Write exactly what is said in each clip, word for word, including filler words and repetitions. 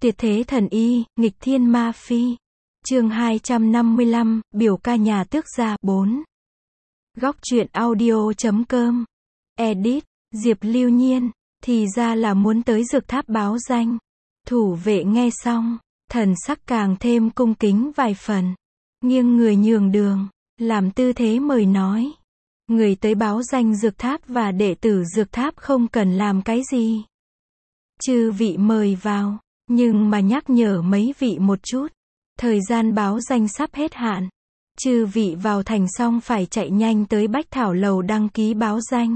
Tuyệt thế thần y, nghịch thiên ma phi. Chương hai trăm năm mươi lăm, biểu ca nhà tước gia. bốn. Góc truyện audio chấm com. Edit, Diệp Lưu Nhiên. Thì ra là muốn tới dược tháp báo danh. Thủ vệ nghe xong, thần sắc càng thêm cung kính vài phần. Nghiêng người nhường đường, làm tư thế mời nói. Người tới báo danh dược tháp và đệ tử dược tháp không cần làm cái gì. Chư vị mời vào, nhưng mà nhắc nhở mấy vị một chút. Thời gian báo danh sắp hết hạn. Chư vị vào thành xong phải chạy nhanh tới Bách Thảo Lầu đăng ký báo danh.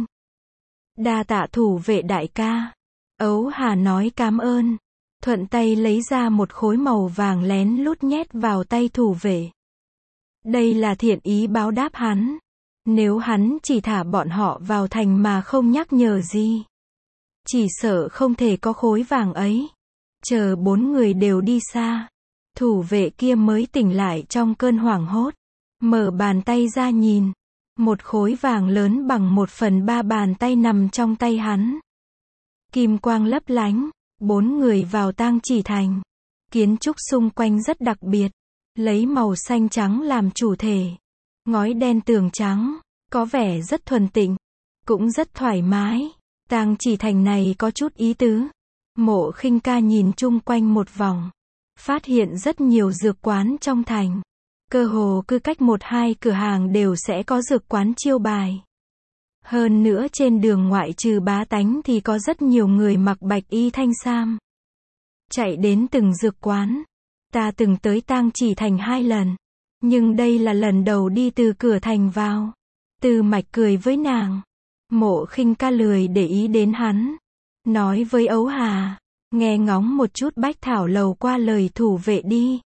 Đa tạ thủ vệ đại ca. Ấu Hà nói cám ơn. Thuận tay lấy ra một khối màu vàng lén lút nhét vào tay thủ vệ. Đây là thiện ý báo đáp hắn. Nếu hắn chỉ thả bọn họ vào thành mà không nhắc nhở gì, chỉ sợ không thể có khối vàng ấy. Chờ bốn người đều đi xa, thủ vệ kia mới tỉnh lại trong cơn hoảng hốt. Mở bàn tay ra nhìn, một khối vàng lớn bằng một phần ba bàn tay nằm trong tay hắn. Kim quang lấp lánh, bốn người vào Tang Chỉ Thành. Kiến trúc xung quanh rất đặc biệt, lấy màu xanh trắng làm chủ thể. Ngói đen tường trắng, có vẻ rất thuần tịnh, cũng rất thoải mái. Tang Chỉ Thành này có chút ý tứ. Mộ Khinh Ca nhìn chung quanh một vòng, phát hiện rất nhiều dược quán trong thành. Cơ hồ cứ cách một hai cửa hàng đều sẽ có dược quán chiêu bài. Hơn nữa trên đường ngoại trừ bá tánh thì có rất nhiều người mặc bạch y thanh sam. Chạy đến từng dược quán. Ta từng tới Tang Chỉ Thành hai lần, nhưng đây là lần đầu đi từ cửa thành vào. Tư Mạch cười với nàng. Mộ Khinh Ca lười để ý đến hắn. Nói với Ấu Hà, nghe ngóng một chút Bách Thảo Lầu qua lời thủ vệ đi.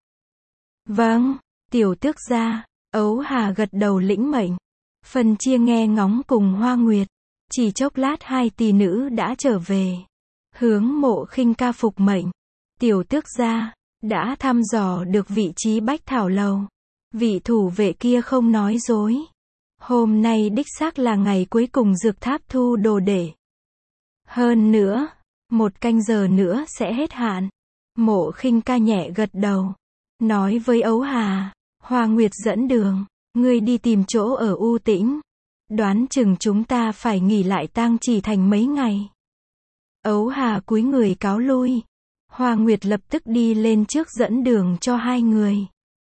Vâng, tiểu tước gia. Ấu Hà gật đầu lĩnh mệnh. Phân chia nghe ngóng cùng Hoa Nguyệt. Chỉ chốc lát hai tỷ nữ đã trở về. Hướng Mộ Khinh Ca phục mệnh. Tiểu tước gia, đã thăm dò được vị trí Bách Thảo Lầu. Vị thủ vệ kia không nói dối. Hôm nay đích xác là ngày cuối cùng dược tháp thu đồ đệ. Hơn nữa, một canh giờ nữa sẽ hết hạn. Mộ Khinh Ca nhẹ gật đầu. Nói với Ấu Hà, Hoa Nguyệt dẫn đường. Ngươi đi tìm chỗ ở u tĩnh. Đoán chừng chúng ta phải nghỉ lại Tang Chỉ Thành mấy ngày. Ấu Hà cúi người cáo lui. Hoa Nguyệt lập tức đi lên trước dẫn đường cho hai người.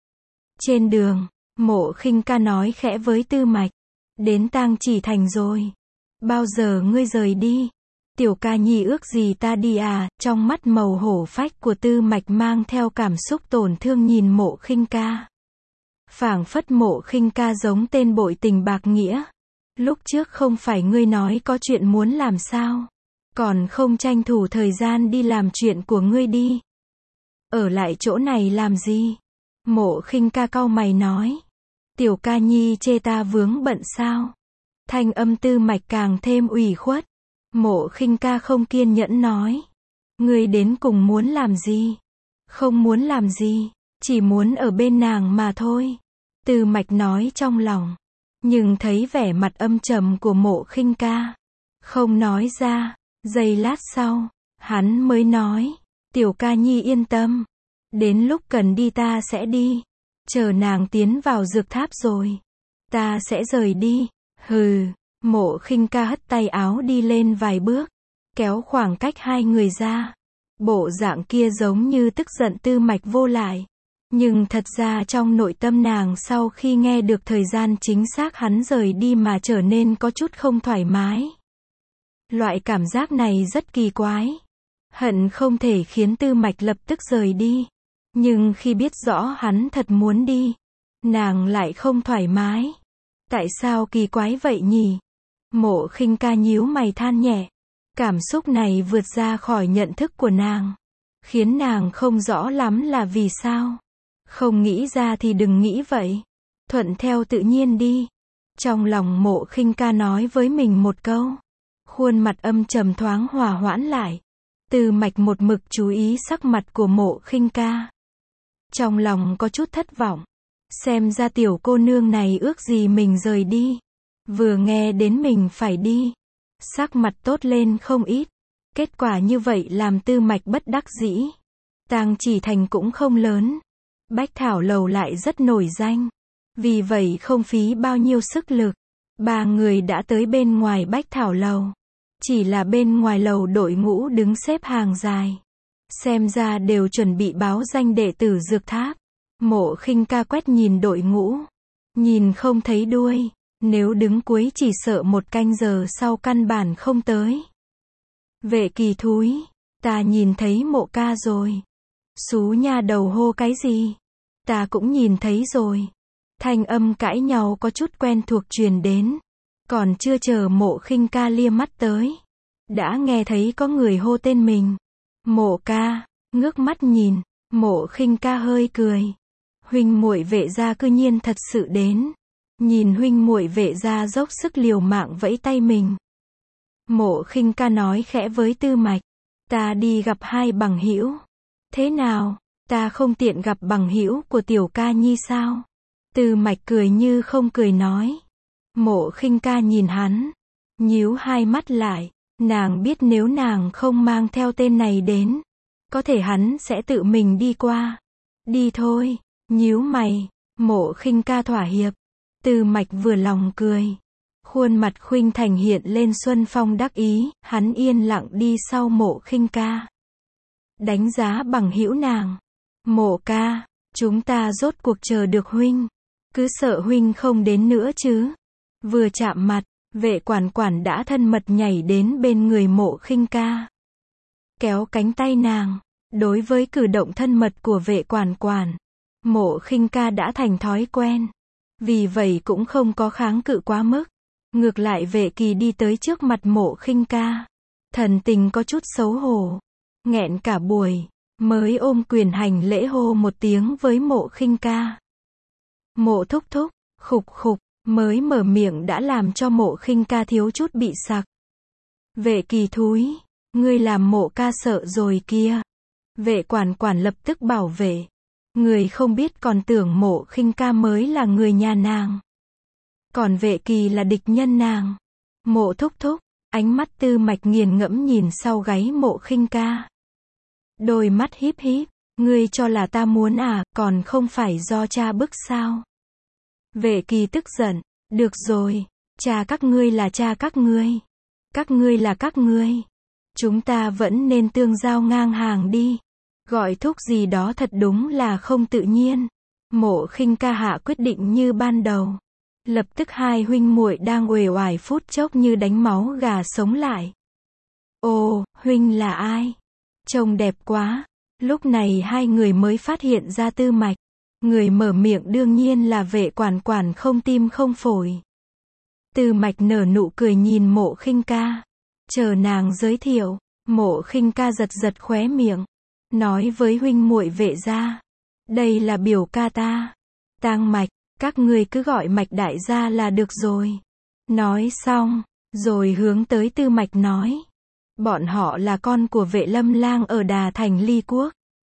Trên đường, Mộ Khinh Ca nói khẽ với Tư Mạch. Đến Tang Chỉ Thành rồi. Bao giờ ngươi rời đi? Tiểu ca nhi ước gì ta đi à? Trong mắt màu hổ phách của Tư Mạch mang theo cảm xúc tổn thương nhìn Mộ Khinh Ca. Phảng phất Mộ Khinh Ca giống tên bội tình bạc nghĩa. Lúc trước không phải ngươi nói có chuyện muốn làm sao? Còn không tranh thủ thời gian đi làm chuyện của ngươi đi. Ở lại chỗ này làm gì? Mộ Khinh Ca cau mày nói. Tiểu ca nhi chê ta vướng bận sao? Thanh âm Tư Mạch càng thêm ủy khuất. Mộ Khinh Ca không kiên nhẫn nói. Ngươi đến cùng muốn làm gì? Không muốn làm gì, chỉ muốn ở bên nàng mà thôi. Tư Mạch nói trong lòng. Nhưng thấy vẻ mặt âm trầm của Mộ Khinh Ca, không nói ra. Giây lát sau, hắn mới nói. Tiểu ca nhi yên tâm. Đến lúc cần đi ta sẽ đi. Chờ nàng tiến vào dược tháp rồi, ta sẽ rời đi. Hừ. Mộ Khinh Ca hất tay áo đi lên vài bước, kéo khoảng cách hai người ra. Bộ dạng kia giống như tức giận Tư Mạch vô lại. Nhưng thật ra trong nội tâm nàng sau khi nghe được thời gian chính xác hắn rời đi mà trở nên có chút không thoải mái. Loại cảm giác này rất kỳ quái. Hận không thể khiến Tư Mạch lập tức rời đi. Nhưng khi biết rõ hắn thật muốn đi, nàng lại không thoải mái. Tại sao kỳ quái vậy nhỉ? Mộ Khinh Ca nhíu mày than nhẹ. Cảm xúc này vượt ra khỏi nhận thức của nàng, khiến nàng không rõ lắm là vì sao. Không nghĩ ra thì đừng nghĩ vậy. Thuận theo tự nhiên đi. Trong lòng Mộ Khinh Ca nói với mình một câu. Khuôn mặt âm trầm thoáng hòa hoãn lại. Tư Mạch một mực chú ý sắc mặt của Mộ Khinh Ca. Trong lòng có chút thất vọng. Xem ra tiểu cô nương này ước gì mình rời đi. Vừa nghe đến mình phải đi, sắc mặt tốt lên không ít. Kết quả như vậy làm Tư Mạch bất đắc dĩ. Tang Chỉ Thành cũng không lớn. Bách Thảo Lầu lại rất nổi danh. Vì vậy không phí bao nhiêu sức lực. Ba người đã tới bên ngoài Bách Thảo Lầu. Chỉ là bên ngoài lầu đội ngũ đứng xếp hàng dài. Xem ra đều chuẩn bị báo danh đệ tử Dược Tháp. Mộ Khinh Ca quét nhìn đội ngũ. Nhìn không thấy đuôi. Nếu đứng cuối chỉ sợ một canh giờ sau căn bản không tới. Vệ Kỳ thúi. Ta nhìn thấy Mộ ca rồi. Xú nha đầu hô cái gì? Ta cũng nhìn thấy rồi. Thanh âm cãi nhau có chút quen thuộc truyền đến. Còn chưa chờ Mộ Khinh Ca lia mắt tới. Đã nghe thấy có người hô tên mình. Mộ ca. Ngước mắt nhìn. Mộ Khinh Ca hơi cười. Huynh muội Vệ gia cư nhiên thật sự đến. Nhìn huynh muội Vệ gia dốc sức liều mạng vẫy tay mình. Mộ Khinh Ca nói khẽ với Tư Mạch. Ta đi gặp hai bằng hữu. Thế nào, ta không tiện gặp bằng hữu của Tiểu Ca Nhi sao? Tư Mạch cười như không cười nói. Mộ Khinh Ca nhìn hắn. Nhíu hai mắt lại. Nàng biết nếu nàng không mang theo tên này đến. Có thể hắn sẽ tự mình đi qua. Đi thôi. Nhíu mày. Mộ Khinh Ca thỏa hiệp. Tư Mạch vừa lòng cười. Khuôn mặt khuynh thành hiện lên xuân phong đắc ý. Hắn yên lặng đi sau Mộ Khinh Ca. Đánh giá bằng hữu nàng. Mộ ca. Chúng ta rốt cuộc chờ được huynh. Cứ sợ huynh không đến nữa chứ. Vừa chạm mặt. Vệ quản quản đã thân mật nhảy đến bên người Mộ Khinh Ca. Kéo cánh tay nàng. Đối với cử động thân mật của vệ quản quản. Mộ Khinh Ca đã thành thói quen. Vì vậy cũng không có kháng cự quá mức. Ngược lại Vệ Kỳ đi tới trước mặt Mộ Khinh Ca. Thần tình có chút xấu hổ. Nghẹn cả buổi. Mới ôm quyền hành lễ hô một tiếng với Mộ Khinh Ca. Mộ thúc thúc. Khục khục. Mới mở miệng đã làm cho Mộ Khinh Ca thiếu chút bị sặc. Vệ Kỳ thúi. Ngươi làm Mộ ca sợ rồi kia. Vệ quản quản lập tức bảo vệ. Người không biết còn tưởng Mộ Khinh Ca mới là người nhà nàng. Còn Vệ Kỳ là địch nhân nàng. Mộ thúc thúc. Ánh mắt Tư Mạch nghiền ngẫm nhìn sau gáy Mộ Khinh Ca. Đôi mắt híp híp. Ngươi cho là ta muốn à, còn không phải do cha bức sao? Vệ Kỳ tức giận. Được rồi. Cha các ngươi là cha các ngươi. Các ngươi là các ngươi. Chúng ta vẫn nên tương giao ngang hàng đi. Gọi thúc gì đó thật đúng là không tự nhiên. Mộ Khinh Ca hạ quyết định như ban đầu. Lập tức hai huynh muội đang uể oải phút chốc như đánh máu gà sống lại. Ồ, huynh là ai? Trông đẹp quá. Lúc này hai người mới phát hiện ra Tư Mạch. Người mở miệng đương nhiên là vệ quản quản không tim không phổi. Tư Mạch nở nụ cười nhìn Mộ Khinh Ca. Chờ nàng giới thiệu. Mộ Khinh Ca giật giật khóe miệng. Nói với huynh muội Vệ gia. Đây là biểu ca ta. Tang Mạch. Các ngươi cứ gọi Mạch đại gia là được rồi. Nói xong. Rồi hướng tới Tư Mạch nói. Bọn họ là con của Vệ Lâm Lang ở Đà Thành Ly Quốc.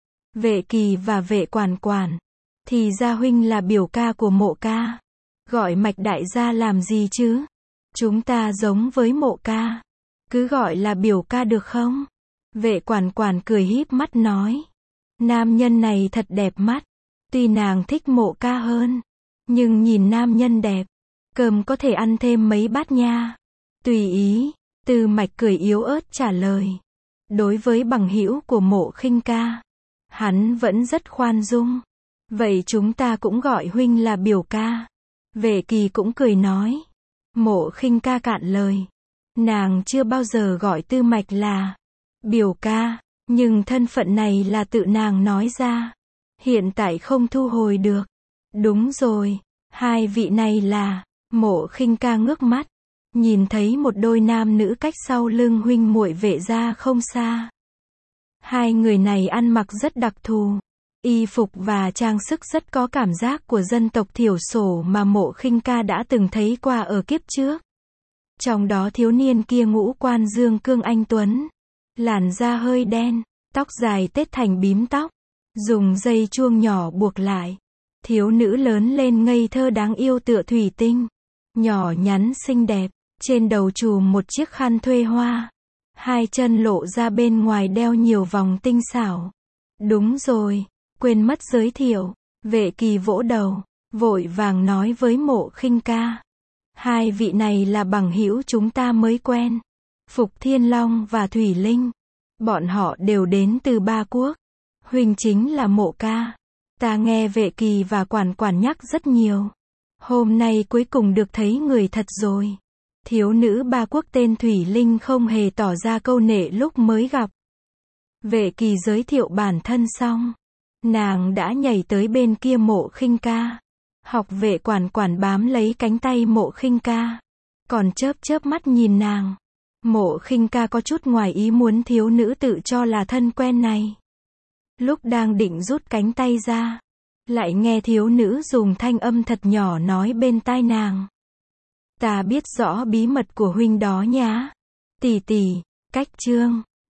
Vệ Kỳ và Vệ Quản Quản. Thì ra huynh là biểu ca của Mộ ca. Gọi Mạch đại gia làm gì chứ? Chúng ta giống với Mộ ca. Cứ gọi là biểu ca được không? Vệ Quản Quản cười híp mắt nói. Nam nhân này thật đẹp mắt. Tuy nàng thích Mộ ca hơn. Nhưng nhìn nam nhân đẹp. Cơm có thể ăn thêm mấy bát nha. Tùy ý. Tư Mạch cười yếu ớt trả lời. Đối với bằng hữu của Mộ Khinh Ca. Hắn vẫn rất khoan dung. Vậy chúng ta cũng gọi huynh là biểu ca. Vệ Kỳ cũng cười nói. Mộ Khinh Ca cạn lời. Nàng chưa bao giờ gọi Tư Mạch là biểu ca. Nhưng thân phận này là tự nàng nói ra. Hiện tại không thu hồi được. Đúng rồi. Hai vị này là. Mộ Khinh Ca ngước mắt. Nhìn thấy một đôi nam nữ cách sau lưng huynh muội Vệ gia không xa. Hai người này ăn mặc rất đặc thù. Y phục và trang sức rất có cảm giác của dân tộc thiểu số mà Mộ Khinh Ca đã từng thấy qua ở kiếp trước. Trong đó thiếu niên kia ngũ quan dương cương anh tuấn. Làn da hơi đen. Tóc dài tết thành bím tóc. Dùng dây chuông nhỏ buộc lại. Thiếu nữ lớn lên ngây thơ đáng yêu tựa thủy tinh. Nhỏ nhắn xinh đẹp. Trên đầu trùm một chiếc khăn thuê hoa. Hai chân lộ ra bên ngoài đeo nhiều vòng tinh xảo. Đúng rồi, quên mất giới thiệu. Vệ Kỳ vỗ đầu, vội vàng nói với Mộ Khinh ca. Hai vị này là bằng hữu chúng ta mới quen. Phục Thiên Long và Thủy Linh. Bọn họ đều đến từ Ba Quốc. Huynh chính là Mộ ca. Ta nghe Vệ Kỳ và Quản Quản nhắc rất nhiều. Hôm nay cuối cùng được thấy người thật rồi. Thiếu nữ Ba Quốc tên Thủy Linh không hề tỏ ra câu nệ lúc mới gặp. Vệ Kỳ giới thiệu bản thân xong, nàng đã nhảy tới bên kia Mộ Khinh ca. Học Vệ Quản Quản bám lấy cánh tay Mộ Khinh ca, còn chớp chớp mắt nhìn nàng. Mộ Khinh ca có chút ngoài ý muốn thiếu nữ tự cho là thân quen này. Lúc đang định rút cánh tay ra, lại nghe thiếu nữ dùng thanh âm thật nhỏ nói bên tai nàng. Ta biết rõ bí mật của huynh đó nhá. Tỷ tỷ, cách chương.